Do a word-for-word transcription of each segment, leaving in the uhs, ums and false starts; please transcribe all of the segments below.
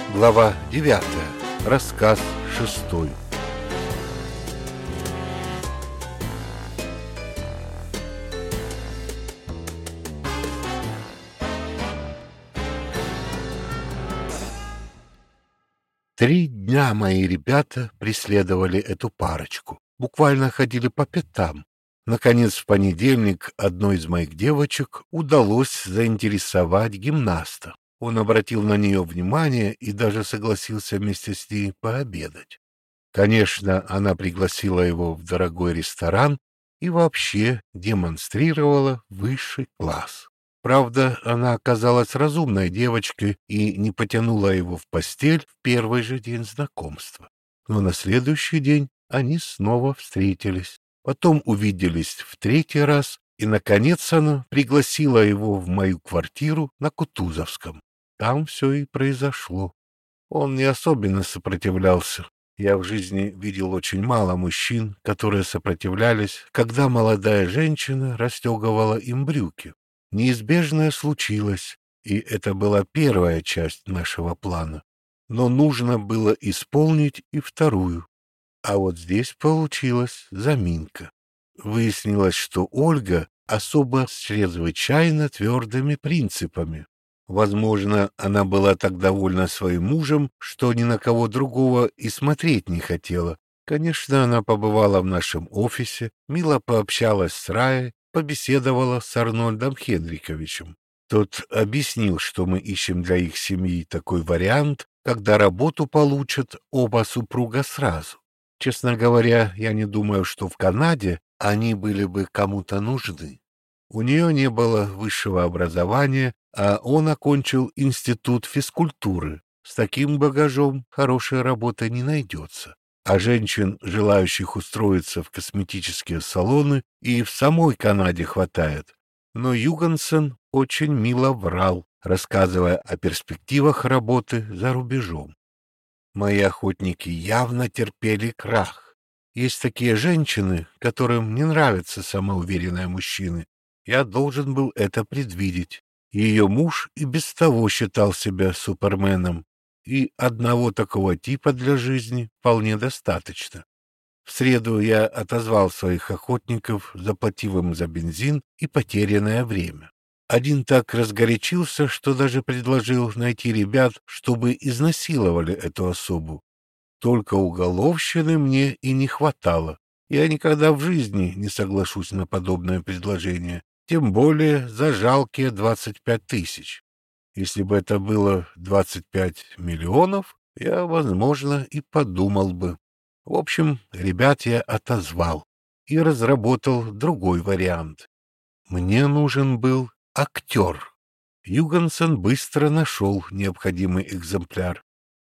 Глава девятая. Рассказ шестой. Три дня мои ребята преследовали эту парочку. Буквально ходили по пятам. Наконец, в понедельник одной из моих девочек удалось заинтересовать гимнаста. Он обратил на нее внимание и даже согласился вместе с ней пообедать. Конечно, она пригласила его в дорогой ресторан и вообще демонстрировала высший класс. Правда, она оказалась разумной девочкой и не потянула его в постель в первый же день знакомства. Но на следующий день они снова встретились. Потом увиделись в третий раз, и, наконец, она пригласила его в мою квартиру на Кутузовском. Там все и произошло. Он не особенно сопротивлялся. Я в жизни видел очень мало мужчин, которые сопротивлялись, когда молодая женщина расстегивала им брюки. Неизбежное случилось, и это была первая часть нашего плана. Но нужно было исполнить и вторую. А вот здесь получилась заминка. Выяснилось, что Ольга особо с чрезвычайно твердыми принципами. Возможно, она была так довольна своим мужем, что ни на кого другого и смотреть не хотела. Конечно, она побывала в нашем офисе, мило пообщалась с Раей, побеседовала с Арнольдом Хенриковичем. Тот объяснил, что мы ищем для их семьи такой вариант, когда работу получат оба супруга сразу. Честно говоря, я не думаю, что в Канаде они были бы кому-то нужны. У нее не было высшего образования, а он окончил институт физкультуры. С таким багажом хорошей работы не найдется. А женщин, желающих устроиться в косметические салоны, и в самой Канаде хватает. Но Югансен очень мило врал, рассказывая о перспективах работы за рубежом. Мои охотники явно терпели крах. Есть такие женщины, которым не нравятся самоуверенные мужчины. Я должен был это предвидеть. Ее муж и без того считал себя суперменом, и одного такого типа для жизни вполне достаточно. В среду я отозвал своих охотников, заплатив им за бензин и потерянное время. Один так разгорячился, что даже предложил найти ребят, чтобы изнасиловали эту особу. Только уголовщины мне и не хватало. Я никогда в жизни не соглашусь на подобное предложение, тем более за жалкие двадцать пять тысяч. Если бы это было двадцать пять миллионов, я, возможно, и подумал бы. В общем, ребят я отозвал и разработал другой вариант. Мне нужен был актер. Югансен быстро нашел необходимый экземпляр.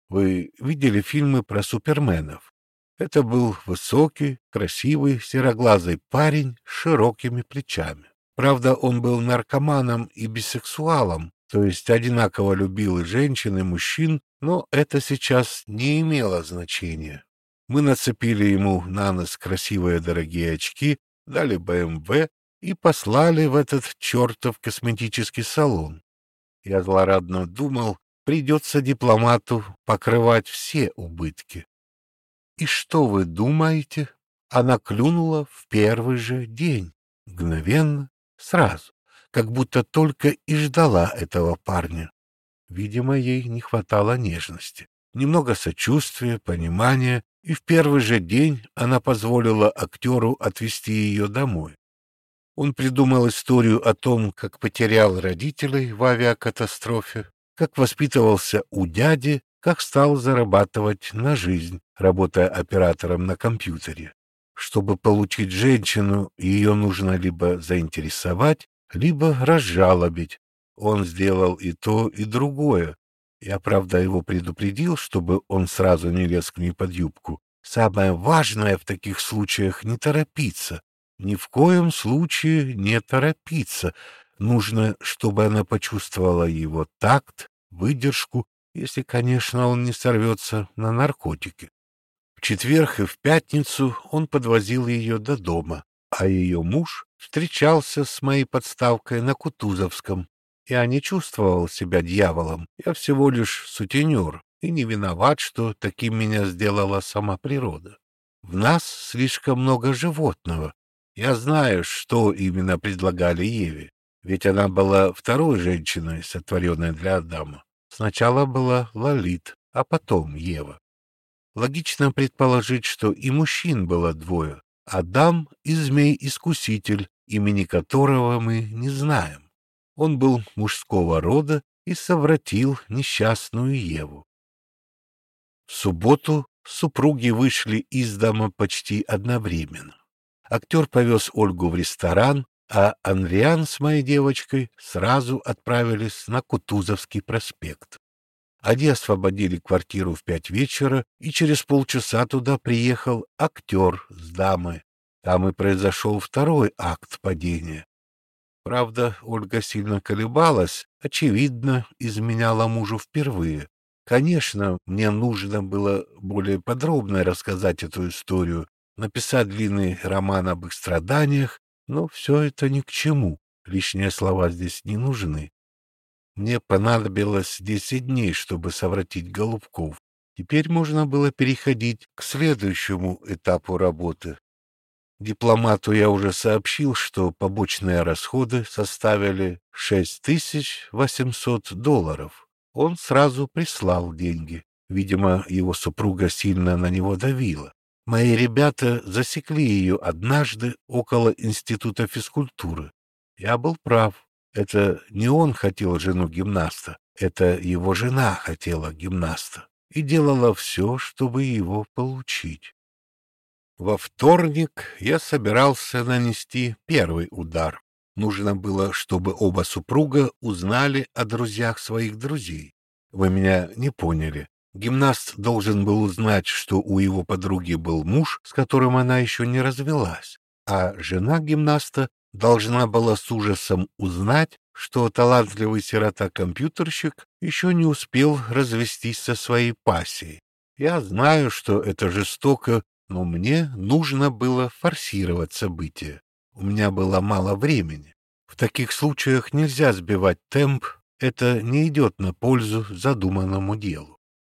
Вы видели фильмы про суперменов? Это был высокий, красивый, сероглазый парень с широкими плечами. Правда, он был наркоманом и бисексуалом, то есть одинаково любил и женщин, и мужчин, но это сейчас не имело значения. Мы нацепили ему на нос красивые дорогие очки, дали бэ эм вэ и послали в этот чертов косметический салон. Я злорадно думал, придется дипломату покрывать все убытки. И что вы думаете? Она клюнула в первый же день, мгновенно, сразу, как будто только и ждала этого парня. Видимо, ей не хватало нежности, немного сочувствия, понимания, и в первый же день она позволила актеру отвезти ее домой. Он придумал историю о том, как потерял родителей в авиакатастрофе, как воспитывался у дяди, как стал зарабатывать на жизнь, работая оператором на компьютере. Чтобы получить женщину, ее нужно либо заинтересовать, либо разжалобить. Он сделал и то, и другое. Я, правда, его предупредил, чтобы он сразу не лез к ней под юбку. Самое важное в таких случаях — не торопиться. Ни в коем случае не торопиться. Нужно, чтобы она почувствовала его такт, выдержку, если, конечно, он не сорвется на наркотики. В четверг и в пятницу он подвозил ее до дома, а ее муж встречался с моей подставкой на Кутузовском. Я не чувствовал себя дьяволом, я всего лишь сутенер. и не виноват, что таким меня сделала сама природа. В нас слишком много животного. Я знаю, что именно предлагали Еве, ведь она была второй женщиной, сотворенной для Адама. Сначала была Лолит, а потом Ева. Логично предположить, что и мужчин было двое. Адам и змей-искуситель, имени которого мы не знаем. Он был мужского рода и совратил несчастную Еву. В субботу супруги вышли из дома почти одновременно. Актер повез Ольгу в ресторан, а Анриан с моей девочкой сразу отправились на Кутузовский проспект. Они освободили квартиру в пять вечера, и через полчаса туда приехал актер с дамой. Там и произошел второй акт падения. Правда, Ольга сильно колебалась, очевидно, изменяла мужу впервые. Конечно, мне нужно было более подробно рассказать эту историю, написать длинный роман об их страданиях, но все это ни к чему, лишние слова здесь не нужны. Мне понадобилось десять дней, чтобы совратить голубков. Теперь можно было переходить к следующему этапу работы. Дипломату я уже сообщил, что побочные расходы составили шесть тысяч восемьсот долларов. Он сразу прислал деньги. Видимо, его супруга сильно на него давила. Мои ребята засекли ее однажды около института физкультуры. Я был прав. Это не он хотел жену гимнаста, это его жена хотела гимнаста и делала все, чтобы его получить. Во вторник я собирался нанести первый удар. Нужно было, чтобы оба супруга узнали о друзьях своих друзей. Вы меня не поняли. Гимнаст должен был узнать, что у его подруги был муж, с которым она еще не развелась, а жена гимнаста должна была с ужасом узнать, что талантливый сирота-компьютерщик еще не успел развестись со своей пассией. Я знаю, что это жестоко, но мне нужно было форсировать события. У меня было мало времени. В таких случаях нельзя сбивать темп, это не идет на пользу задуманному делу.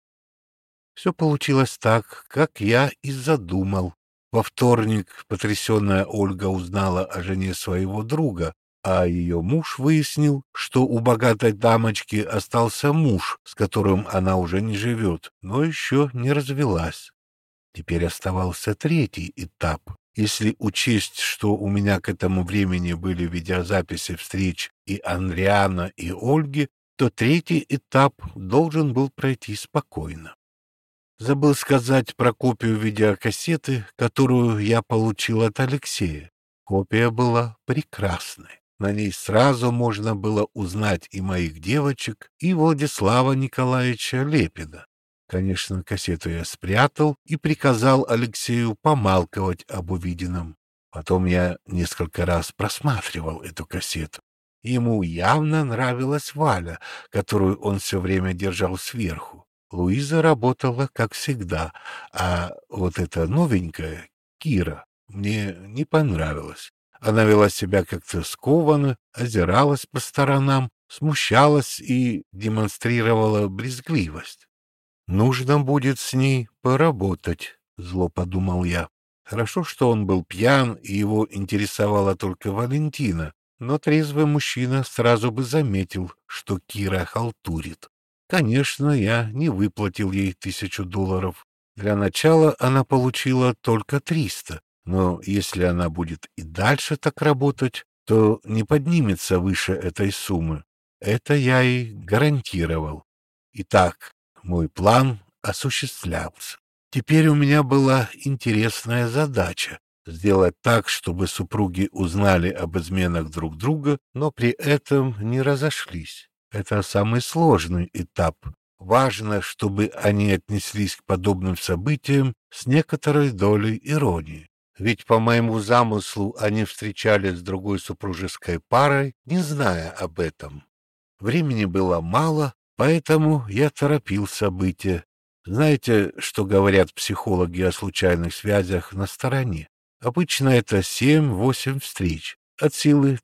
Все получилось так, как я и задумал. Во вторник потрясенная Ольга узнала о жене своего друга, а ее муж выяснил, что у богатой дамочки остался муж, с которым она уже не живет, но еще не развелась. Теперь оставался третий этап. Если учесть, что у меня к этому времени были видеозаписи встреч и Анриана, и Ольги, то третий этап должен был пройти спокойно. Забыл сказать про копию видеокассеты, которую я получил от Алексея. Копия была прекрасной. На ней сразу можно было узнать и моих девочек, и Владислава Николаевича Лепина. Конечно, кассету я спрятал и приказал Алексею помалковать об увиденном. Потом я несколько раз просматривал эту кассету. Ему явно нравилась Валя, которую он все время держал сверху. Луиза работала, как всегда, а вот эта новенькая, Кира, мне не понравилась. Она вела себя как-то скованно, озиралась по сторонам, смущалась и демонстрировала брезгливость. «Нужно будет с ней поработать», — зло подумал я. Хорошо, что он был пьян, и его интересовала только Валентина, но трезвый мужчина сразу бы заметил, что Кира халтурит. Конечно, я не выплатил ей тысячу долларов. Для начала она получила только триста, но если она будет и дальше так работать, то не поднимется выше этой суммы. Это я ей гарантировал. Итак, мой план осуществлялся. Теперь у меня была интересная задача — сделать так, чтобы супруги узнали об изменах друг друга, но при этом не разошлись. Это самый сложный этап. Важно, чтобы они отнеслись к подобным событиям с некоторой долей иронии. Ведь по моему замыслу они встречались с другой супружеской парой, не зная об этом. Времени было мало, поэтому я торопил события. Знаете, что говорят психологи о случайных связях на стороне? Обычно это семь-восемь встреч, от силы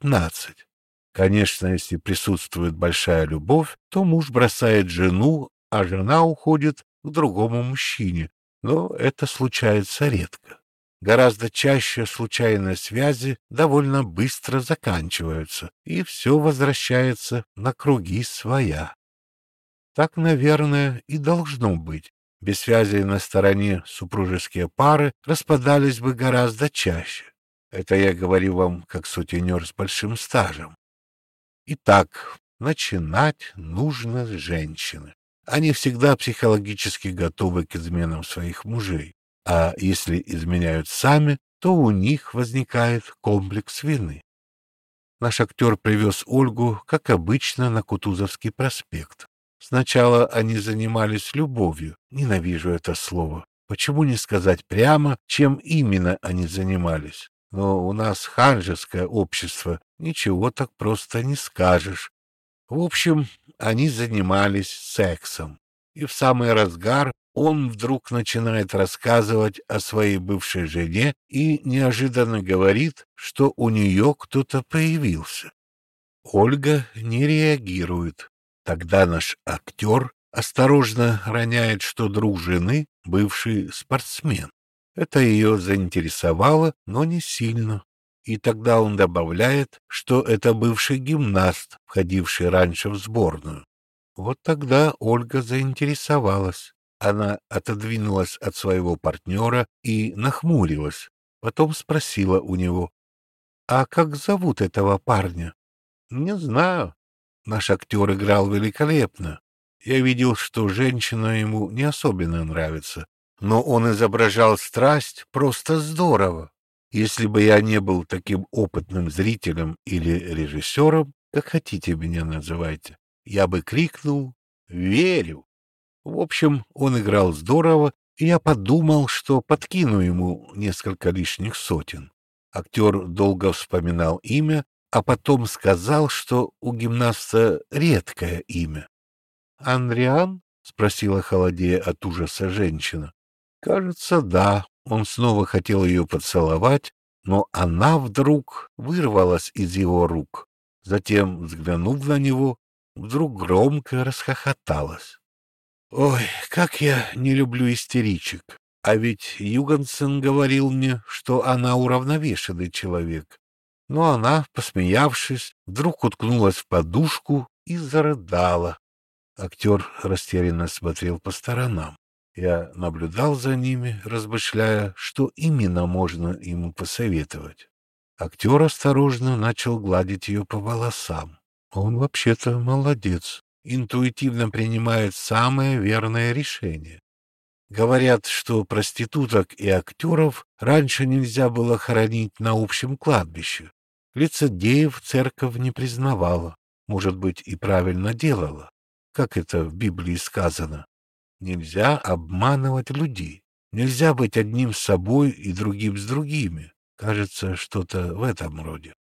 двенадцать-пятнадцать. Конечно, если присутствует большая любовь, то муж бросает жену, а жена уходит к другому мужчине, но это случается редко. Гораздо чаще случайные связи довольно быстро заканчиваются, и все возвращается на круги своя. Так, наверное, и должно быть. Без связи на стороне супружеские пары распадались бы гораздо чаще. Это я говорю вам как сутенер с большим стажем. Итак, начинать нужно с женщины. Они всегда психологически готовы к изменам своих мужей. А если изменяют сами, то у них возникает комплекс вины. Наш актер привез Ольгу, как обычно, на Кутузовский проспект. Сначала они занимались любовью. Ненавижу это слово. Почему не сказать прямо, чем именно они занимались? Но у нас ханжеское общество, ничего так просто не скажешь. В общем, они занимались сексом. И в самый разгар он вдруг начинает рассказывать о своей бывшей жене и неожиданно говорит, что у нее кто-то появился. Ольга не реагирует. Тогда наш актер осторожно роняет, что друг жены — бывший спортсмен. Это ее заинтересовало, но не сильно. И тогда он добавляет, что это бывший гимнаст, входивший раньше в сборную. Вот тогда Ольга заинтересовалась. Она отодвинулась от своего партнера и нахмурилась. Потом спросила у него: «А как зовут этого парня?» «Не знаю». Наш актер играл великолепно. Я видел, что женщина ему не особенно нравится, но он изображал страсть просто здорово. Если бы я не был таким опытным зрителем или режиссером, как хотите меня называйте, я бы крикнул «Верю!». В общем, он играл здорово, и я подумал, что подкину ему несколько лишних сотен. Актер долго вспоминал имя, а потом сказал, что у гимнаста редкое имя. «Андриан?» — спросила, холодея от ужаса, женщина. «Кажется, да». Он снова хотел ее поцеловать, но она вдруг вырвалась из его рук. Затем, взглянув на него, вдруг громко расхохоталась. «Ой, как я не люблю истеричек! А ведь Югансен говорил мне, что она уравновешенный человек». Но она, посмеявшись, вдруг уткнулась в подушку и зарыдала. Актер растерянно смотрел по сторонам. Я наблюдал за ними, размышляя, что именно можно ему посоветовать. Актер осторожно начал гладить ее по волосам. Он вообще-то молодец, интуитивно принимает самое верное решение. Говорят, что проституток и актеров раньше нельзя было хоронить на общем кладбище. Лицедеев церковь не признавала, может быть, и правильно делала. Как это в Библии сказано? Нельзя обманывать людей. Нельзя быть одним с собой и другим с другими. Кажется, что-то в этом роде.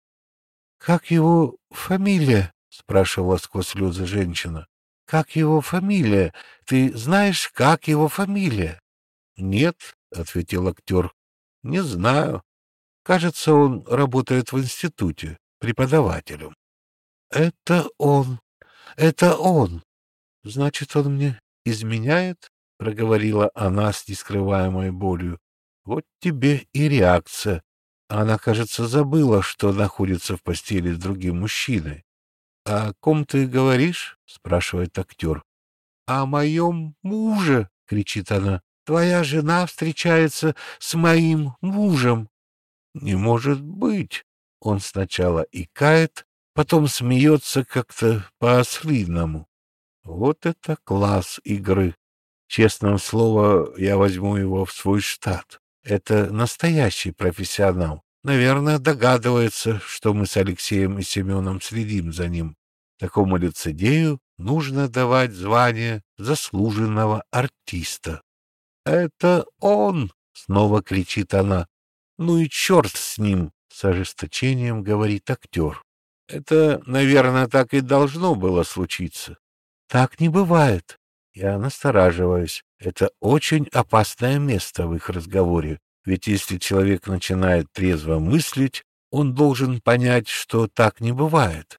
— Как его фамилия? — спрашивала сквозь слезы женщина. — Как его фамилия? Ты знаешь, как его фамилия? — Нет, — ответил актер, — не знаю. Кажется, он работает в институте преподавателем. — Это он. Это он. Значит, он мне изменяет? — проговорила она с нескрываемой болью. — Вот тебе и реакция. Она, кажется, забыла, что находится в постели с другим мужчиной. — О ком ты говоришь? — спрашивает актер. — О моем муже! — кричит она. — Твоя жена встречается с моим мужем. — Не может быть! Он сначала икает, потом смеется как-то по-ослиному. Вот это класс игры! Честное слово, я возьму его в свой штат. Это настоящий профессионал. Наверное, догадывается, что мы с Алексеем и Семеном следим за ним. Такому лицедею нужно давать звание заслуженного артиста. — Это он! — снова кричит она. — Ну и черт с ним! — с ожесточением говорит актер. Это, наверное, так и должно было случиться. Так не бывает. Я настораживаюсь. Это очень опасное место в их разговоре. Ведь если человек начинает трезво мыслить, он должен понять, что так не бывает.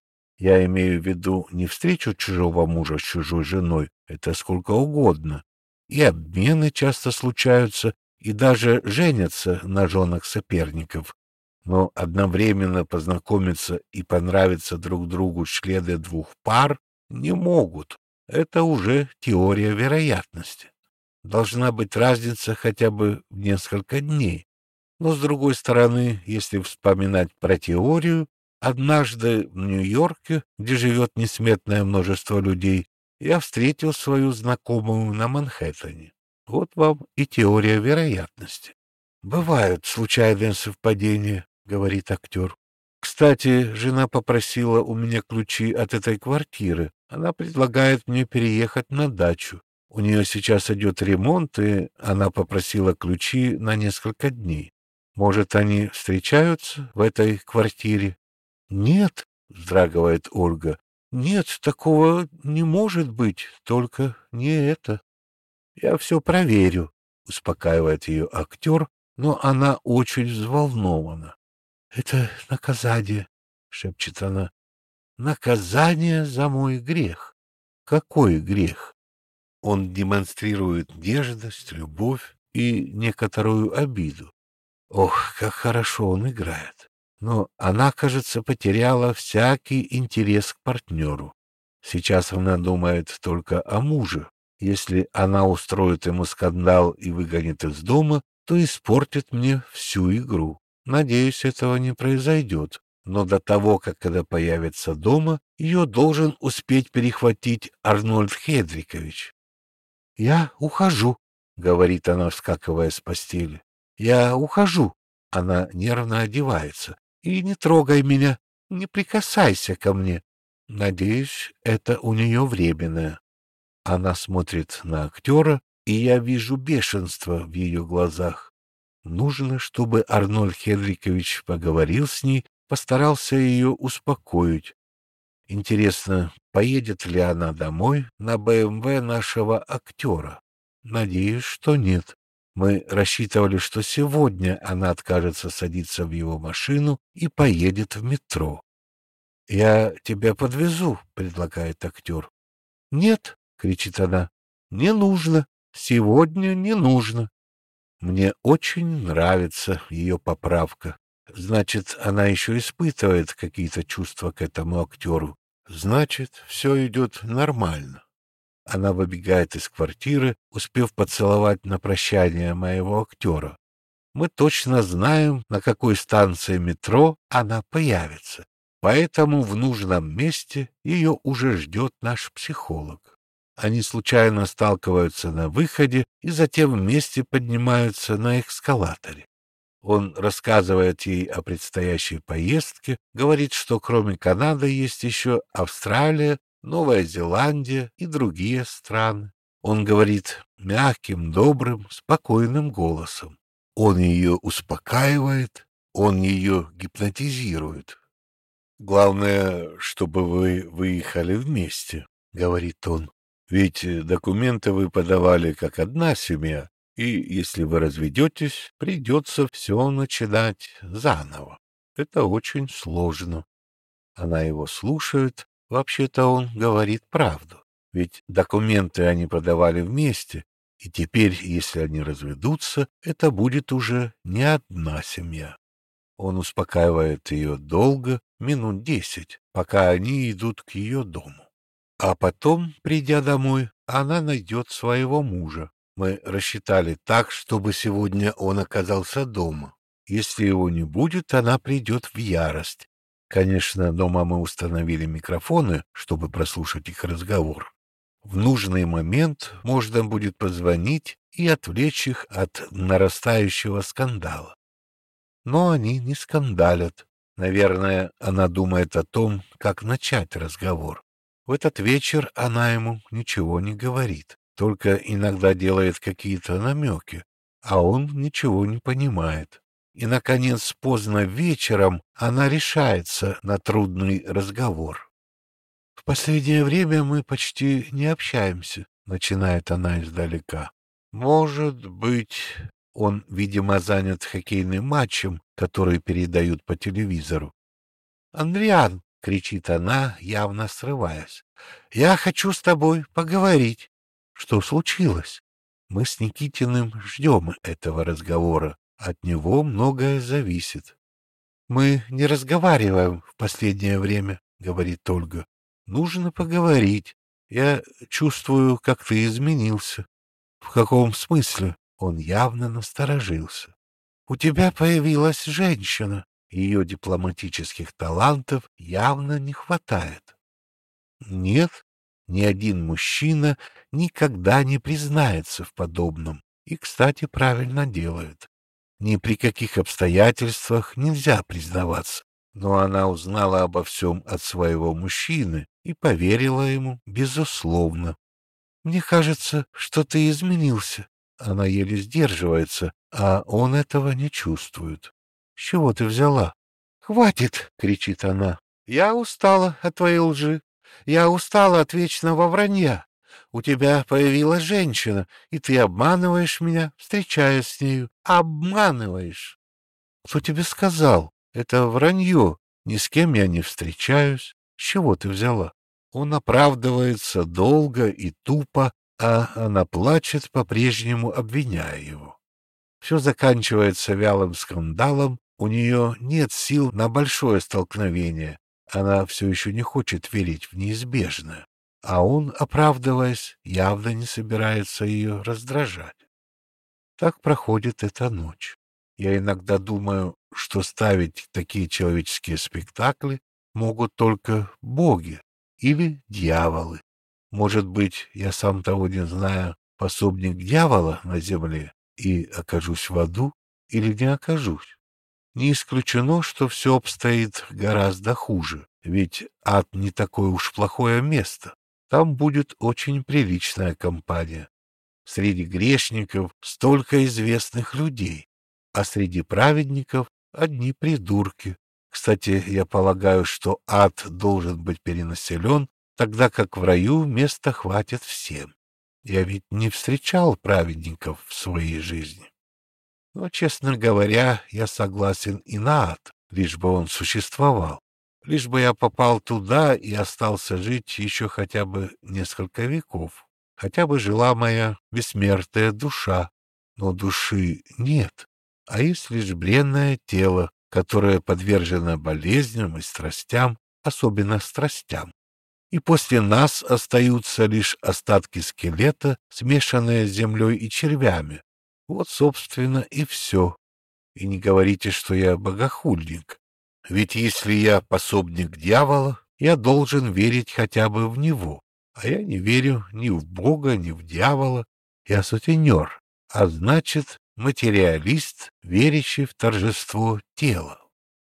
Я имею в виду не встречу чужого мужа с чужой женой, это сколько угодно. И обмены часто случаются, и даже женятся на женах соперников. Но одновременно познакомиться и понравиться друг другу члены двух пар не могут. Это уже теория вероятности. Должна быть разница хотя бы в несколько дней. Но, с другой стороны, если вспоминать про теорию, однажды в Нью-Йорке, где живет несметное множество людей, я встретил свою знакомую на Манхэттене. Вот вам и теория вероятности. «Бывают случайные совпадения», — говорит актер. «Кстати, жена попросила у меня ключи от этой квартиры. Она предлагает мне переехать на дачу. У нее сейчас идет ремонт, и она попросила ключи на несколько дней. Может, они встречаются в этой квартире?» «Нет», — вздрагивает Ольга, — «нет, такого не может быть, только не это». «Я все проверю», — успокаивает ее актер, но она очень взволнована. «Это наказание», — шепчет она, — «наказание за мой грех». «Какой грех?» Он демонстрирует нежность, любовь и некоторую обиду. Ох, как хорошо он играет. Но она, кажется, потеряла всякий интерес к партнеру. Сейчас она думает только о муже. Если она устроит ему скандал и выгонит из дома, то испортит мне всю игру. Надеюсь, этого не произойдет. Но до того, как она появится дома, ее должен успеть перехватить Арнольд Хедрикович. «Я ухожу», — говорит она, вскакивая с постели. «Я ухожу». Она нервно одевается. «И не трогай меня, не прикасайся ко мне». Надеюсь, это у нее временное. Она смотрит на актера, и я вижу бешенство в ее глазах. Нужно, чтобы Арнольд Хенрикович поговорил с ней, постарался ее успокоить. Интересно, поедет ли она домой на бэ эм вэ нашего актера? Надеюсь, что нет. Мы рассчитывали, что сегодня она откажется садиться в его машину и поедет в метро. «Я тебя подвезу», — предлагает актер. «Нет», — кричит она, — «не нужно. Сегодня не нужно». Мне очень нравится ее поправка. Значит, она еще испытывает какие-то чувства к этому актеру. Значит, все идет нормально. Она выбегает из квартиры, успев поцеловать на прощание моего актера. Мы точно знаем, на какой станции метро она появится, поэтому в нужном месте ее уже ждет наш психолог. Они случайно сталкиваются на выходе и затем вместе поднимаются на эскалаторе. Он рассказывает ей о предстоящей поездке, говорит, что кроме Канады есть еще Австралия, Новая Зеландия и другие страны. Он говорит мягким, добрым, спокойным голосом. Он ее успокаивает, он ее гипнотизирует. «Главное, чтобы вы выехали вместе», — говорит он. «Ведь документы вы подавали как одна семья, и если вы разведетесь, придется все начинать заново. Это очень сложно». Она его слушает. Вообще-то он говорит правду. Ведь документы они подавали вместе, и теперь, если они разведутся, это будет уже не одна семья. Он успокаивает ее долго, минут десять, пока они идут к ее дому. А потом, придя домой, она найдет своего мужа. Мы рассчитали так, чтобы сегодня он оказался дома. Если его не будет, она придет в ярость. Конечно, дома мы установили микрофоны, чтобы прослушать их разговор. В нужный момент можно будет позвонить и отвлечь их от нарастающего скандала. Но они не скандалят. Наверное, она думает о том, как начать разговор. В этот вечер она ему ничего не говорит, только иногда делает какие-то намеки, а он ничего не понимает. И, наконец, поздно вечером она решается на трудный разговор. «В последнее время мы почти не общаемся», — начинает она издалека. «Может быть...» Он, видимо, занят хоккейным матчем, который передают по телевизору. «Андриан», кричит она, явно срываясь. «Я хочу с тобой поговорить». «Что случилось?» Мы с Никитиным ждем этого разговора. От него многое зависит. «Мы не разговариваем в последнее время», — говорит Ольга. «Нужно поговорить. Я чувствую, как ты изменился». «В каком смысле?» Он явно насторожился. «У тебя появилась женщина. Ее дипломатических талантов явно не хватает». Нет, ни один мужчина никогда не признается в подобном. И, кстати, правильно делает. Ни при каких обстоятельствах нельзя признаваться. Но она узнала обо всем от своего мужчины и поверила ему безусловно. «Мне кажется, что ты изменился». Она еле сдерживается, а он этого не чувствует. «С чего ты взяла?» «Хватит!» — кричит она. «Я устала от твоей лжи. Я устала от вечного вранья. У тебя появилась женщина, и ты обманываешь меня, встречаясь с нею. Обманываешь!» «Кто тебе сказал? Это вранье. Ни с кем я не встречаюсь. С чего ты взяла?» Он оправдывается долго и тупо, а она плачет, по-прежнему обвиняя его. Все заканчивается вялым скандалом, у нее нет сил на большое столкновение, она все еще не хочет верить в неизбежное, а он, оправдываясь, явно не собирается ее раздражать. Так проходит эта ночь. Я иногда думаю, что ставить такие человеческие спектакли могут только боги или дьяволы. Может быть, я сам того не зная, пособник дьявола на земле и окажусь в аду или не окажусь. Не исключено, что все обстоит гораздо хуже, ведь ад не такое уж плохое место. Там будет очень приличная компания. Среди грешников столько известных людей, а среди праведников одни придурки. Кстати, я полагаю, что ад должен быть перенаселен, тогда как в раю места хватит всем. Я ведь не встречал праведников в своей жизни. Но, честно говоря, я согласен и на ад, лишь бы он существовал. Лишь бы я попал туда и остался жить еще хотя бы несколько веков. Хотя бы жила моя бессмертная душа. Но души нет, а есть лишь бренное тело, которое подвержено болезням и страстям, особенно страстям. И после нас остаются лишь остатки скелета, смешанные с землей и червями. Вот, собственно, и все. И не говорите, что я богохульник. Ведь если я пособник дьявола, я должен верить хотя бы в него. А я не верю ни в Бога, ни в дьявола. Я сутенер, а значит, материалист, верящий в торжество тела.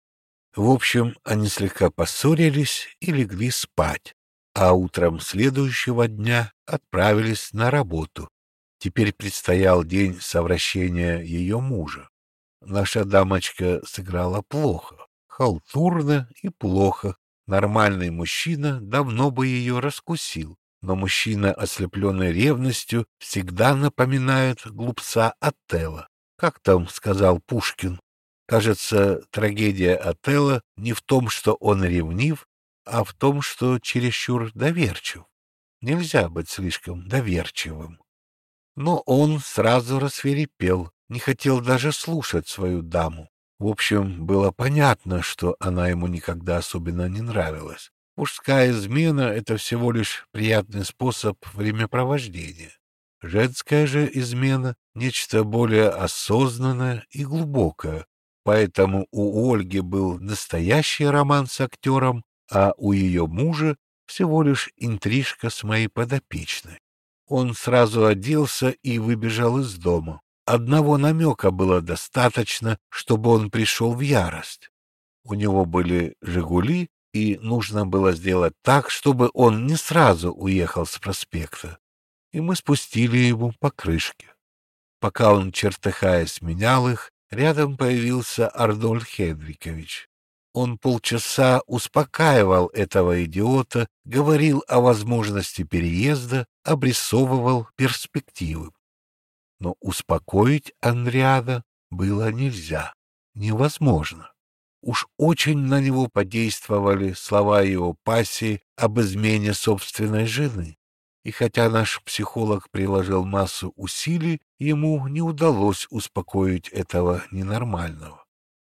В общем, они слегка поссорились и легли спать, а утром следующего дня отправились на работу. Теперь предстоял день совращения ее мужа. Наша дамочка сыграла плохо, халтурно и плохо. Нормальный мужчина давно бы ее раскусил, но мужчина, ослепленный ревностью, всегда напоминает глупца Отелло. Как там сказал Пушкин? Кажется, трагедия Отелло не в том, что он ревнив, а в том, что чересчур доверчив. Нельзя быть слишком доверчивым. Но он сразу рассвирепел, не хотел даже слушать свою даму. В общем, было понятно, что она ему никогда особенно не нравилась. Мужская измена — это всего лишь приятный способ времяпровождения. Женская же измена — нечто более осознанное и глубокое. Поэтому у Ольги был настоящий роман с актером, а у ее мужа всего лишь интрижка с моей подопечной. Он сразу оделся и выбежал из дома. Одного намека было достаточно, чтобы он пришел в ярость. У него были «Жигули», и нужно было сделать так, чтобы он не сразу уехал с проспекта. И мы спустили ему по крышке. Пока он, чертыхаясь, менял их, рядом появился Арнольд Хенрикович. Он полчаса успокаивал этого идиота, говорил о возможности переезда, обрисовывал перспективы. Но успокоить Андриада было нельзя, невозможно. Уж очень на него подействовали слова его пассии об измене собственной жены. И хотя наш психолог приложил массу усилий, ему не удалось успокоить этого ненормального.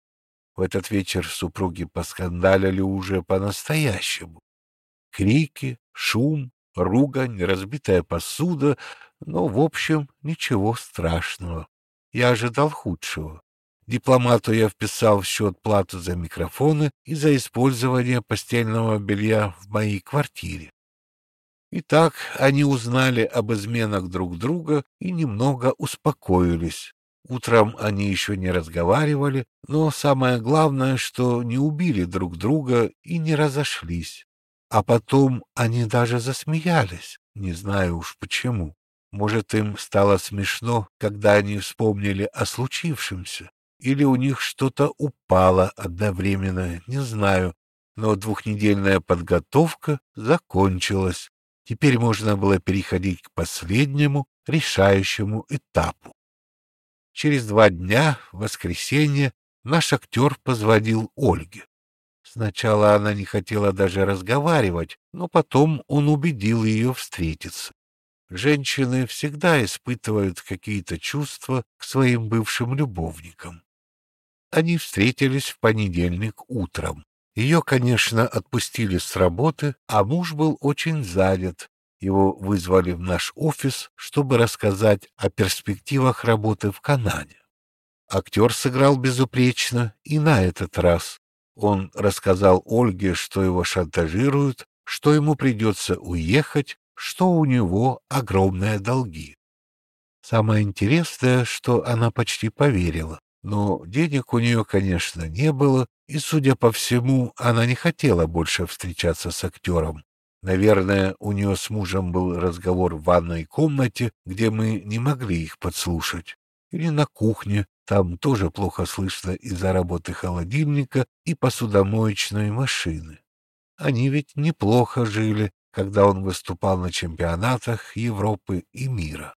В этот вечер супруги поскандалили уже по-настоящему. Крики, шум, ругань, разбитая посуда, но, в общем, ничего страшного. Я ожидал худшего. Дипломату я вписал в счет плату за микрофоны и за использование постельного белья в моей квартире. Итак, они узнали об изменах друг друга и немного успокоились. Утром они еще не разговаривали, но самое главное, что не убили друг друга и не разошлись. А потом они даже засмеялись, не знаю уж почему. Может, им стало смешно, когда они вспомнили о случившемся, или у них что-то упало одновременно, не знаю, но двухнедельная подготовка закончилась. Теперь можно было переходить к последнему, решающему этапу. Через два дня, в воскресенье, наш актер позвонил Ольге. Сначала она не хотела даже разговаривать, но потом он убедил ее встретиться. Женщины всегда испытывают какие-то чувства к своим бывшим любовникам. Они встретились в понедельник утром. Ее, конечно, отпустили с работы, а муж был очень занят. Его вызвали в наш офис, чтобы рассказать о перспективах работы в Канаде. Актер сыграл безупречно и на этот раз. Он рассказал Ольге, что его шантажируют, что ему придется уехать, что у него огромные долги. Самое интересное, что она почти поверила. Но денег у нее, конечно, не было, и, судя по всему, она не хотела больше встречаться с актером. Наверное, у нее с мужем был разговор в ванной комнате, где мы не могли их подслушать. Или на кухне, там тоже плохо слышно из-за работы холодильника и посудомоечной машины. Они ведь неплохо жили, когда он выступал на чемпионатах Европы и мира.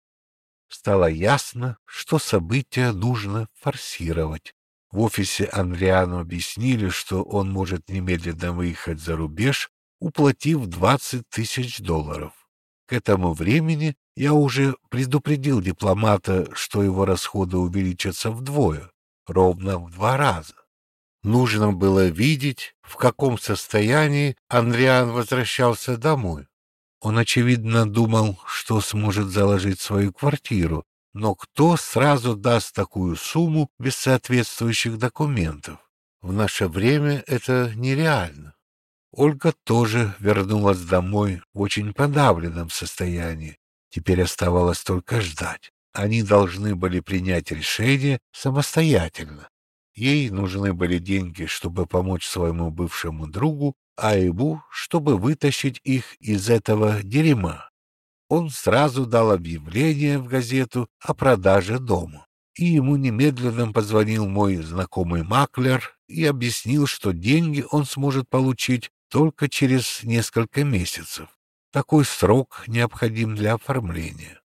Стало ясно, что события нужно форсировать. В офисе Андриану объяснили, что он может немедленно выехать за рубеж, уплатив двадцать тысяч долларов. К этому времени я уже предупредил дипломата, что его расходы увеличатся вдвое, ровно в два раза. Нужно было видеть, в каком состоянии Андриан возвращался домой. Он, очевидно, думал, что сможет заложить свою квартиру, но кто сразу даст такую сумму без соответствующих документов? В наше время это нереально. Ольга тоже вернулась домой в очень подавленном состоянии. Теперь оставалось только ждать. Они должны были принять решение самостоятельно. Ей нужны были деньги, чтобы помочь своему бывшему другу, а ему, чтобы вытащить их из этого дерьма. Он сразу дал объявление в газету о продаже дома. И ему немедленно позвонил мой знакомый маклер и объяснил, что деньги он сможет получить только через несколько месяцев. Такой срок необходим для оформления.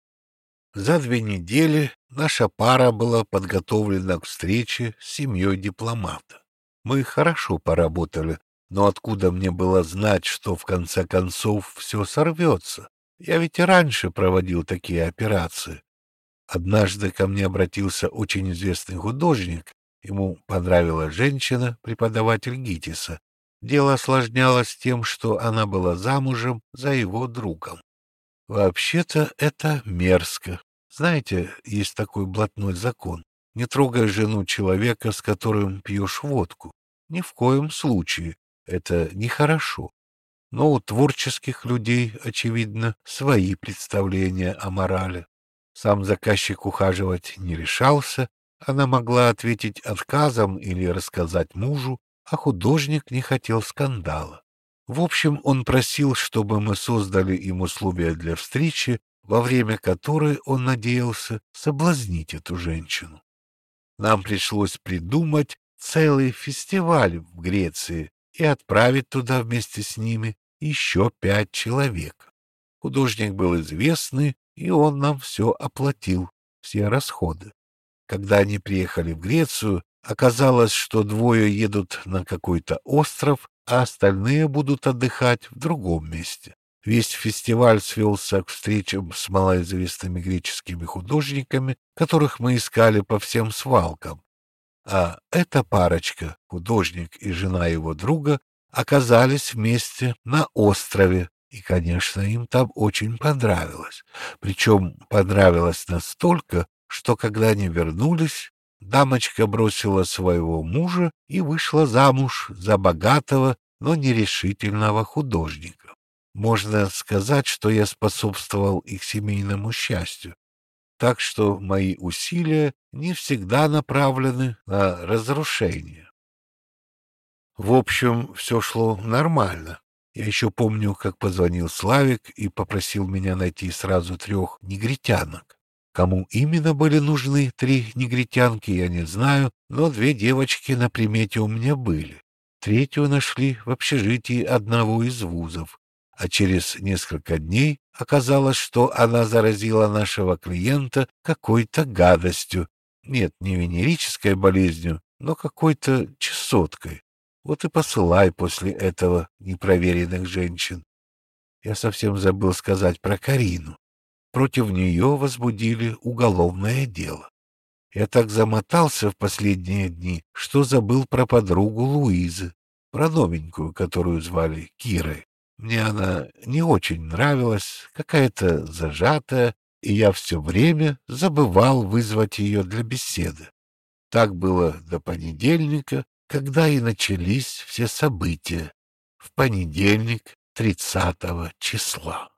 За две недели наша пара была подготовлена к встрече с семьей дипломата. Мы хорошо поработали, но откуда мне было знать, что в конце концов все сорвется? Я ведь и раньше проводил такие операции. Однажды ко мне обратился очень известный художник. Ему понравилась женщина, преподаватель ГИТИСа. Дело осложнялось тем, что она была замужем за его другом. Вообще-то это мерзко. Знаете, есть такой блатной закон. Не трогай жену человека, с которым пьешь водку. Ни в коем случае. Это нехорошо. Но у творческих людей, очевидно, свои представления о морали. Сам заказчик ухаживать не решался. Она могла ответить отказом или рассказать мужу, а художник не хотел скандала. В общем, он просил, чтобы мы создали им условия для встречи, во время которой он надеялся соблазнить эту женщину. Нам пришлось придумать целый фестиваль в Греции и отправить туда вместе с ними еще пять человек. Художник был известный, и он нам все оплатил, все расходы. Когда они приехали в Грецию, Оказалось, что двое едут на какой-то остров, а остальные будут отдыхать в другом месте. Весь фестиваль свелся к встречам с малоизвестными греческими художниками, которых мы искали по всем свалкам. А эта парочка, художник и жена его друга, оказались вместе на острове, и, конечно, им там очень понравилось. Причем понравилось настолько, что когда они вернулись, дамочка бросила своего мужа и вышла замуж за богатого, но нерешительного художника. Можно сказать, что я способствовал их семейному счастью. Так что мои усилия не всегда направлены на разрушение. В общем, все шло нормально. Я еще помню, как позвонил Славик и попросил меня найти сразу трех негритянок. Кому именно были нужны три негритянки, я не знаю, но две девочки на примете у меня были. Третью нашли в общежитии одного из вузов, а через несколько дней оказалось, что она заразила нашего клиента какой-то гадостью. Нет, не венерической болезнью, но какой-то чесоткой. Вот и посылай после этого непроверенных женщин. Я совсем забыл сказать про Карину. Против нее возбудили уголовное дело. Я так замотался в последние дни, что забыл про подругу Луизы, про новенькую, которую звали Кирой. Мне она не очень нравилась, какая-то зажатая, и я все время забывал вызвать ее для беседы. Так было до понедельника, когда и начались все события. В понедельник, тридцатого числа.